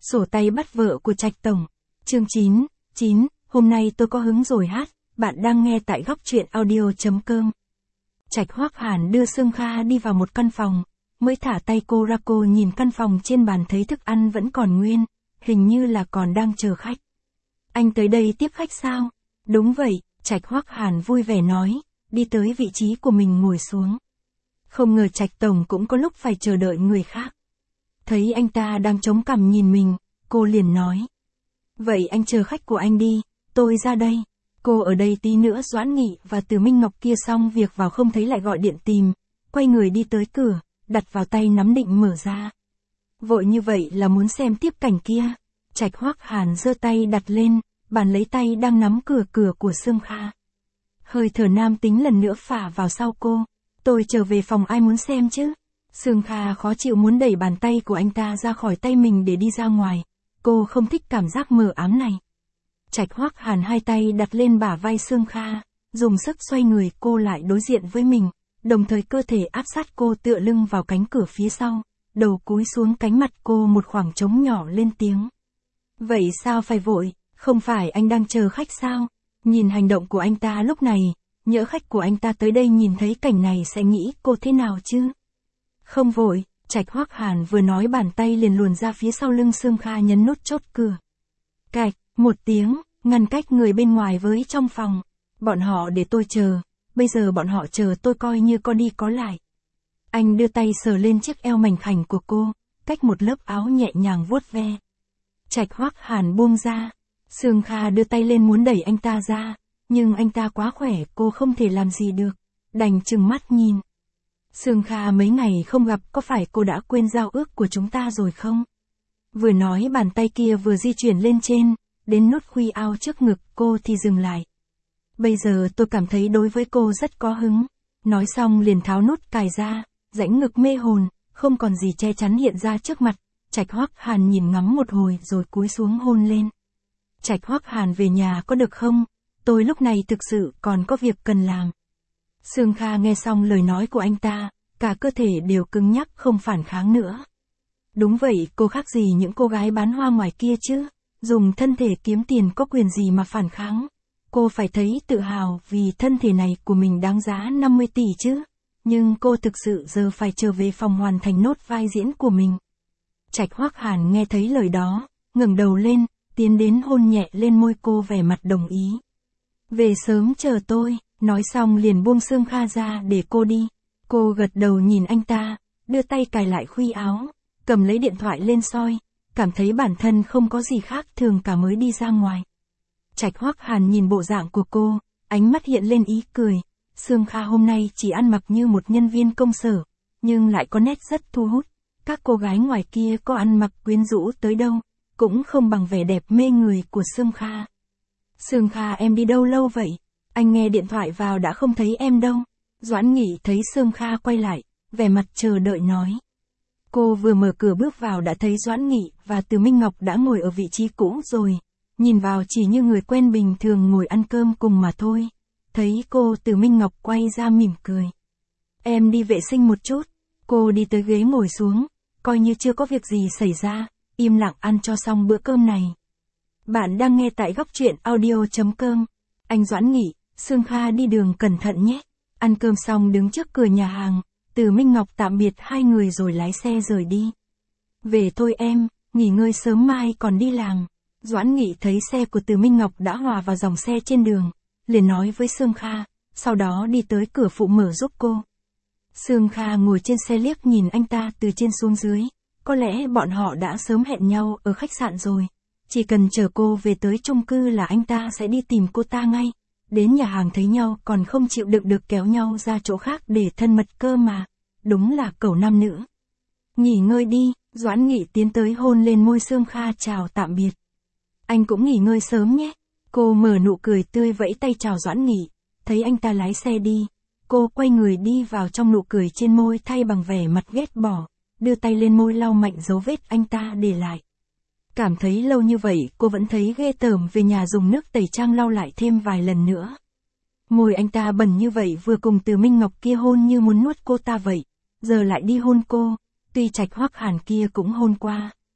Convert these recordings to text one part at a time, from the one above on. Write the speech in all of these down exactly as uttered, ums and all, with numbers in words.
Sổ tay bắt vợ của Trạch Tổng. Chương chín, chín, hôm nay tôi có hứng rồi hát, bạn đang nghe tại góc truyện audio chấm com. Trạch Hoắc Hàn đưa Sương Kha đi vào một căn phòng, mới thả tay cô ra, cô nhìn căn phòng trên bàn thấy thức ăn vẫn còn nguyên, hình như là còn đang chờ khách. Anh tới đây tiếp khách sao? Đúng vậy, Trạch Hoắc Hàn vui vẻ nói, đi tới vị trí của mình ngồi xuống. Không ngờ Trạch Tổng cũng có lúc phải chờ đợi người khác. Thấy anh ta đang chống cằm nhìn mình, cô liền nói. Vậy anh chờ khách của anh đi, tôi ra đây. Cô ở đây tí nữa Doãn Nghị và Từ Minh Ngọc kia xong việc vào không thấy lại gọi điện tìm, quay người đi tới cửa, đặt vào tay nắm định mở ra. Vội như vậy là muốn xem tiếp cảnh kia. Trạch Hoắc Hàn giơ tay đặt lên, bàn lấy tay đang nắm cửa cửa của Sương Kha. Hơi thở nam tính lần nữa phả vào sau cô. Tôi trở về phòng ai muốn xem chứ? Sương Kha khó chịu muốn đẩy bàn tay của anh ta ra khỏi tay mình để đi ra ngoài. Cô không thích cảm giác mờ ám này. Trạch Hoắc Hàn hai tay đặt lên bả vai Sương Kha, dùng sức xoay người cô lại đối diện với mình, đồng thời cơ thể áp sát cô tựa lưng vào cánh cửa phía sau, đầu cúi xuống cánh mặt cô một khoảng trống nhỏ lên tiếng. Vậy sao phải vội, không phải anh đang chờ khách sao? Nhìn hành động của anh ta lúc này, nhỡ khách của anh ta tới đây nhìn thấy cảnh này sẽ nghĩ cô thế nào chứ? Không vội, Trạch Hoắc Hàn vừa nói bàn tay liền luồn ra phía sau lưng Sương Kha nhấn nút chốt cửa. Cạch, một tiếng, ngăn cách người bên ngoài với trong phòng. Bọn họ để tôi chờ, bây giờ bọn họ chờ tôi coi như có đi có lại. Anh đưa tay sờ lên chiếc eo mảnh khảnh của cô, cách một lớp áo nhẹ nhàng vuốt ve. Trạch Hoắc Hàn buông ra. Sương Kha đưa tay lên muốn đẩy anh ta ra, nhưng anh ta quá khỏe cô không thể làm gì được, đành trừng mắt nhìn. Sương Kha mấy ngày không gặp, có phải cô đã quên giao ước của chúng ta rồi không? Vừa nói bàn tay kia vừa di chuyển lên trên, đến nút khuy áo trước ngực cô thì dừng lại. Bây giờ tôi cảm thấy đối với cô rất có hứng. Nói xong liền tháo nút cài ra, rãnh ngực mê hồn, không còn gì che chắn hiện ra trước mặt. Trạch Hoắc Hàn nhìn ngắm một hồi rồi cúi xuống hôn lên. Trạch Hoắc Hàn về nhà có được không? Tôi lúc này thực sự còn có việc cần làm. Sương Kha nghe xong lời nói của anh ta, cả cơ thể đều cứng nhắc không phản kháng nữa. Đúng vậy, cô khác gì những cô gái bán hoa ngoài kia chứ? Dùng thân thể kiếm tiền có quyền gì mà phản kháng? Cô phải thấy tự hào vì thân thể này của mình đáng giá năm mươi tỷ chứ. Nhưng cô thực sự giờ phải trở về phòng hoàn thành nốt vai diễn của mình. Trạch Hoắc Hàn nghe thấy lời đó, ngẩng đầu lên, tiến đến hôn nhẹ lên môi cô vẻ mặt đồng ý. Về sớm chờ tôi, nói xong liền buông Sương Kha ra để cô đi. Cô gật đầu nhìn anh ta, đưa tay cài lại khuy áo, cầm lấy điện thoại lên soi, cảm thấy bản thân không có gì khác thường cả mới đi ra ngoài. Trạch Hoắc Hàn nhìn bộ dạng của cô, ánh mắt hiện lên ý cười. Sương Kha hôm nay chỉ ăn mặc như một nhân viên công sở, nhưng lại có nét rất thu hút. Các cô gái ngoài kia có ăn mặc quyến rũ tới đâu, cũng không bằng vẻ đẹp mê người của Sương Kha. Sương Kha em đi đâu lâu vậy? Anh nghe điện thoại vào đã không thấy em đâu. Doãn Nghị thấy Sương Kha quay lại, vẻ mặt chờ đợi nói. Cô vừa mở cửa bước vào đã thấy Doãn Nghị và Từ Minh Ngọc đã ngồi ở vị trí cũ rồi. Nhìn vào chỉ như người quen bình thường ngồi ăn cơm cùng mà thôi. Thấy cô, Từ Minh Ngọc quay ra mỉm cười. Em đi vệ sinh một chút. Cô đi tới ghế ngồi xuống, coi như chưa có việc gì xảy ra, im lặng ăn cho xong bữa cơm này. Bạn đang nghe tại góc truyện audio chấm com. Anh Doãn Nghị, Sương Kha đi đường cẩn thận nhé. Ăn cơm xong đứng trước cửa nhà hàng, Từ Minh Ngọc tạm biệt hai người rồi lái xe rời đi. Về thôi em, nghỉ ngơi sớm mai còn đi làm. Doãn Nghị thấy xe của Từ Minh Ngọc đã hòa vào dòng xe trên đường, liền nói với Sương Kha, sau đó đi tới cửa phụ mở giúp cô. Sương Kha ngồi trên xe liếc nhìn anh ta từ trên xuống dưới, có lẽ bọn họ đã sớm hẹn nhau ở khách sạn rồi. Chỉ cần chờ cô về tới chung cư là anh ta sẽ đi tìm cô ta ngay. Đến nhà hàng thấy nhau còn không chịu đựng được kéo nhau ra chỗ khác để thân mật cơ mà. Đúng là cẩu nam nữ. Nghỉ ngơi đi, Doãn Nghị tiến tới hôn lên môi Sương Kha chào tạm biệt. Anh cũng nghỉ ngơi sớm nhé. Cô mở nụ cười tươi vẫy tay chào Doãn Nghị. Thấy anh ta lái xe đi, cô quay người đi vào trong nụ cười trên môi thay bằng vẻ mặt ghét bỏ, đưa tay lên môi lau mạnh dấu vết anh ta để lại. Cảm thấy lâu như vậy cô vẫn thấy ghê tởm, về nhà dùng nước tẩy trang lau lại thêm vài lần nữa. Môi anh ta bẩn như vậy, vừa cùng Từ Minh Ngọc kia hôn như muốn nuốt cô ta vậy, giờ lại đi hôn cô. Tuy Trạch Hoắc Hàn kia cũng hôn qua,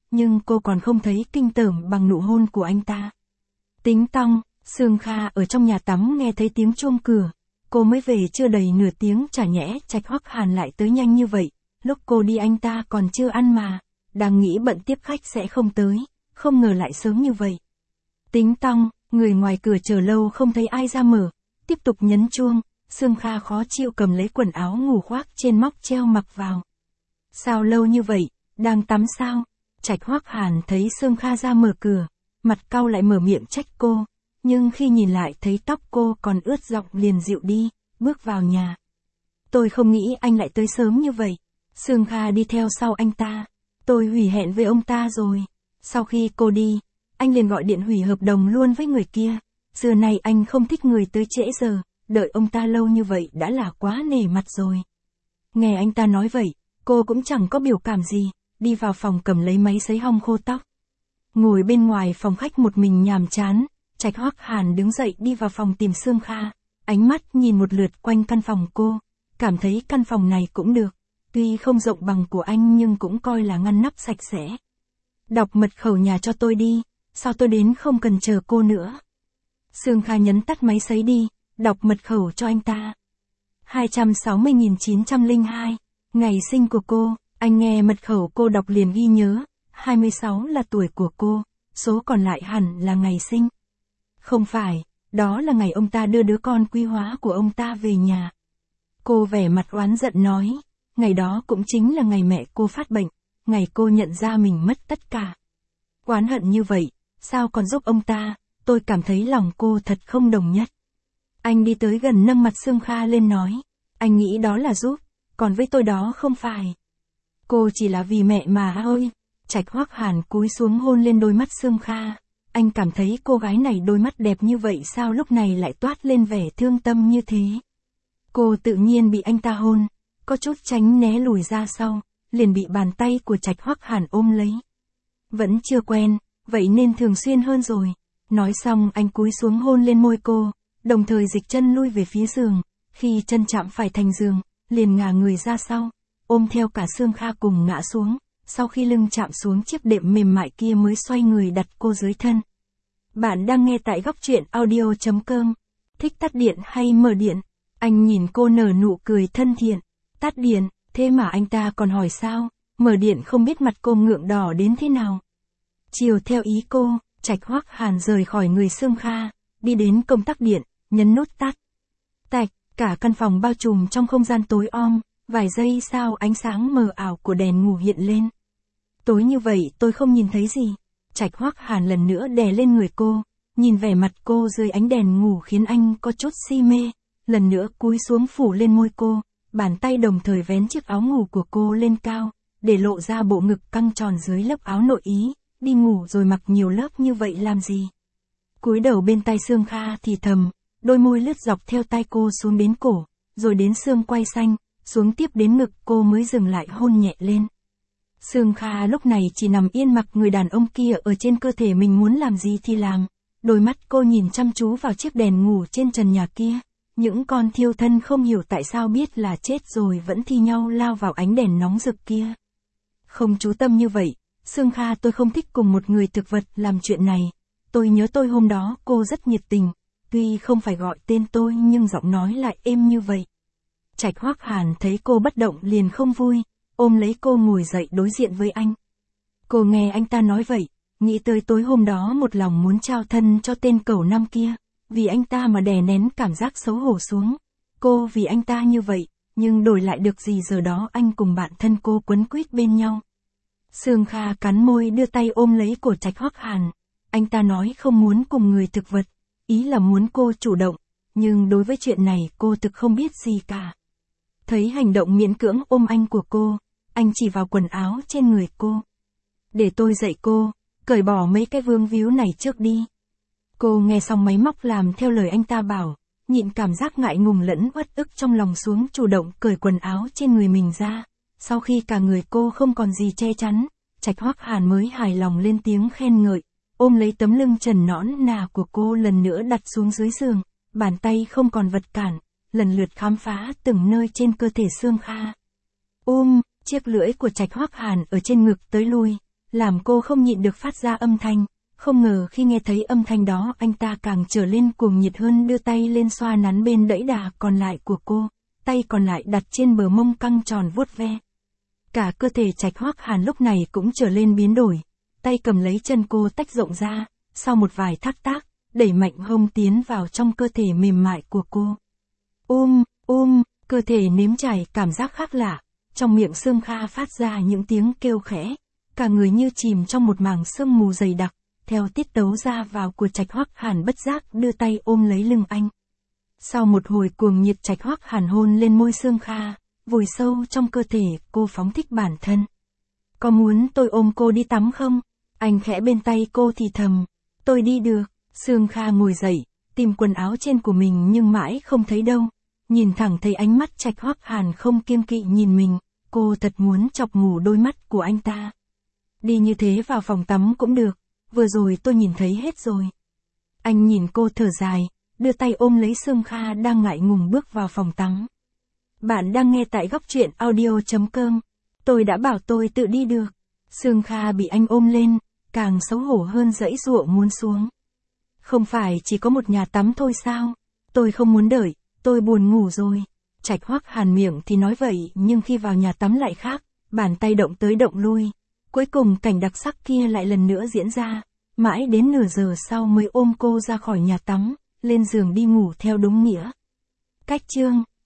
nhưng cô còn không thấy kinh tởm bằng nụ hôn của anh ta. Tính tong, Sương Kha ở trong nhà tắm nghe thấy tiếng chuông cửa. Cô mới về chưa đầy nửa tiếng chả nhẽ Trạch Hoắc Hàn lại tới nhanh như vậy. Lúc cô đi anh ta còn chưa ăn mà. Đang nghĩ bận tiếp khách sẽ không tới. Không ngờ lại sớm như vậy. Tính tong, người ngoài cửa chờ lâu không thấy ai ra mở. Tiếp tục nhấn chuông. Sương Kha khó chịu cầm lấy quần áo ngủ khoác trên móc treo mặc vào. Sao lâu như vậy, đang tắm sao? Trạch Hoắc Hàn thấy Sương Kha ra mở cửa. Mặt cau lại mở miệng trách cô. Nhưng khi nhìn lại thấy tóc cô còn ướt giọng liền dịu đi, bước vào nhà. Tôi không nghĩ anh lại tới sớm như vậy. Sương Kha đi theo sau anh ta. Tôi hủy hẹn với ông ta rồi. Sau khi cô đi, anh liền gọi điện hủy hợp đồng luôn với người kia. Xưa nay anh không thích người tới trễ giờ, đợi ông ta lâu như vậy đã là quá nể mặt rồi. Nghe anh ta nói vậy, cô cũng chẳng có biểu cảm gì, đi vào phòng cầm lấy máy sấy hong khô tóc. Ngồi bên ngoài phòng khách một mình nhàm chán. Trạch Hoắc Hàn đứng dậy đi vào phòng tìm Sương Kha, ánh mắt nhìn một lượt quanh căn phòng cô, cảm thấy căn phòng này cũng được, tuy không rộng bằng của anh nhưng cũng coi là ngăn nắp sạch sẽ. Đọc mật khẩu nhà cho tôi đi, sao tôi đến không cần chờ cô nữa. Sương Kha nhấn tắt máy sấy đi, đọc mật khẩu cho anh ta. hai trăm sáu mươi nghìn chín trăm lẻ hai, ngày sinh của cô, anh nghe mật khẩu cô đọc liền ghi nhớ, hai mươi sáu là tuổi của cô, số còn lại hẳn là ngày sinh. Không phải, đó là ngày ông ta đưa đứa con quý hóa của ông ta về nhà. Cô vẻ mặt oán giận nói, ngày đó cũng chính là ngày mẹ cô phát bệnh, ngày cô nhận ra mình mất tất cả. Oán hận như vậy, sao còn giúp ông ta, tôi cảm thấy lòng cô thật không đồng nhất. Anh đi tới gần nâng mặt Sương Kha lên nói, anh nghĩ đó là giúp, còn với tôi đó không phải. Cô chỉ là vì mẹ mà thôi. Trạch Hoắc Hàn cúi xuống hôn lên đôi mắt Sương Kha. Anh cảm thấy cô gái này đôi mắt đẹp như vậy sao lúc này lại toát lên vẻ thương tâm như thế. Cô tự nhiên bị anh ta hôn, có chút tránh né lùi ra sau, liền bị bàn tay của Trạch Hoắc Hàn ôm lấy. Vẫn chưa quen, vậy nên thường xuyên hơn rồi. Nói xong anh cúi xuống hôn lên môi cô, đồng thời dịch chân lui về phía giường. Khi chân chạm phải thành giường, liền ngả người ra sau, ôm theo cả Sương Kha cùng ngã xuống. Sau khi lưng chạm xuống chiếc đệm mềm mại kia mới xoay người đặt cô dưới thân. Bạn đang nghe tại góc truyện audio chấm com. Thích tắt điện hay mở điện? Anh nhìn cô nở nụ cười thân thiện. Tắt điện, thế mà anh ta còn hỏi sao? Mở điện không biết mặt cô ngượng đỏ đến thế nào. Chiều theo ý cô, Trạch Hoắc Hàn rời khỏi người Sương Kha, đi đến công tắc điện, nhấn nút tắt. Tạch, cả căn phòng bao trùm trong không gian tối om, vài giây sau ánh sáng mờ ảo của đèn ngủ hiện lên. Tối như vậy tôi không nhìn thấy gì. Trạch Hoắc Hàn lần nữa đè lên người cô, nhìn vẻ mặt cô dưới ánh đèn ngủ khiến anh có chút si mê, lần nữa cúi xuống phủ lên môi cô, bàn tay đồng thời vén chiếc áo ngủ của cô lên cao, để lộ ra bộ ngực căng tròn dưới lớp áo nội ý, đi ngủ rồi mặc nhiều lớp như vậy làm gì. Cúi đầu bên tai Sương Kha thì thầm, đôi môi lướt dọc theo tai cô xuống đến cổ, rồi đến xương quai xanh, xuống tiếp đến ngực cô mới dừng lại hôn nhẹ lên. Sương Kha lúc này chỉ nằm yên mặc người đàn ông kia ở trên cơ thể mình muốn làm gì thì làm. Đôi mắt cô nhìn chăm chú vào chiếc đèn ngủ trên trần nhà kia. Những con thiêu thân không hiểu tại sao biết là chết rồi vẫn thi nhau lao vào ánh đèn nóng rực kia. Không chú tâm như vậy, Sương Kha tôi không thích cùng một người thực vật làm chuyện này. Tôi nhớ tôi hôm đó cô rất nhiệt tình, tuy không phải gọi tên tôi nhưng giọng nói lại êm như vậy. Trạch Hoắc Hàn thấy cô bất động liền không vui, ôm lấy cô ngồi dậy đối diện với anh. Cô nghe anh ta nói vậy, nghĩ tới tối hôm đó một lòng muốn trao thân cho tên cẩu năm kia, vì anh ta mà đè nén cảm giác xấu hổ xuống. Cô vì anh ta như vậy, nhưng đổi lại được gì giờ đó anh cùng bạn thân cô quấn quýt bên nhau. Sương Kha cắn môi đưa tay ôm lấy cổ Trạch Hoắc Hàn. Anh ta nói không muốn cùng người thực vật, ý là muốn cô chủ động, nhưng đối với chuyện này cô thực không biết gì cả. Thấy hành động miễn cưỡng ôm anh của cô, anh chỉ vào quần áo trên người cô. Để tôi dạy cô, cởi bỏ mấy cái vương víu này trước đi. Cô nghe xong máy móc làm theo lời anh ta bảo, nhịn cảm giác ngại ngùng lẫn uất ức trong lòng xuống chủ động cởi quần áo trên người mình ra. Sau khi cả người cô không còn gì che chắn, Trạch Hoắc Hàn mới hài lòng lên tiếng khen ngợi, ôm lấy tấm lưng trần nõn nà của cô lần nữa đặt xuống dưới giường, bàn tay không còn vật cản, lần lượt khám phá từng nơi trên cơ thể Sương Kha. Um, chiếc lưỡi của Trạch Hoắc Hàn ở trên ngực tới lui, làm cô không nhịn được phát ra âm thanh. Không ngờ khi nghe thấy âm thanh đó anh ta càng trở lên cuồng nhiệt hơn, đưa tay lên xoa nắn bên đẫy đà còn lại của cô, tay còn lại đặt trên bờ mông căng tròn vuốt ve. Cả cơ thể Trạch Hoắc Hàn lúc này cũng trở lên biến đổi, tay cầm lấy chân cô tách rộng ra, sau một vài thác tác, đẩy mạnh hông tiến vào trong cơ thể mềm mại của cô. Um, um, cơ thể nếm trải cảm giác khác lạ, trong miệng Sương Kha phát ra những tiếng kêu khẽ, cả người như chìm trong một mảng sương mù dày đặc, theo tiết tấu ra vào của Trạch Hoắc Hàn bất giác đưa tay ôm lấy lưng anh. Sau một hồi cuồng nhiệt, Trạch Hoắc Hàn hôn lên môi Sương Kha, vùi sâu trong cơ thể cô phóng thích bản thân. Có muốn tôi ôm cô đi tắm không? Anh khẽ bên tay cô thì thầm. Tôi đi được. Sương Kha ngồi dậy, tìm quần áo trên của mình nhưng mãi không thấy đâu. Nhìn thẳng thấy ánh mắt Trạch Hoắc Hàn không kiêng kỵ nhìn mình, cô thật muốn chọc mù đôi mắt của anh ta. Đi như thế vào phòng tắm cũng được, vừa rồi tôi nhìn thấy hết rồi. Anh nhìn cô thở dài, đưa tay ôm lấy Sương Kha đang ngại ngùng bước vào phòng tắm. Bạn đang nghe tại góc truyện audio chấm com. Tôi đã bảo tôi tự đi được. Sương Kha bị anh ôm lên, càng xấu hổ hơn giãy giụa muốn xuống. Không phải chỉ có một nhà tắm thôi sao? Tôi không muốn đợi, tôi buồn ngủ rồi. Trạch Hoắc Hàn miệng thì nói vậy nhưng khi vào nhà tắm lại khác, bàn tay động tới động lui. Cuối cùng cảnh đặc sắc kia lại lần nữa diễn ra, mãi đến nửa giờ sau mới ôm cô ra khỏi nhà tắm, lên giường đi ngủ theo đúng nghĩa. Cách chương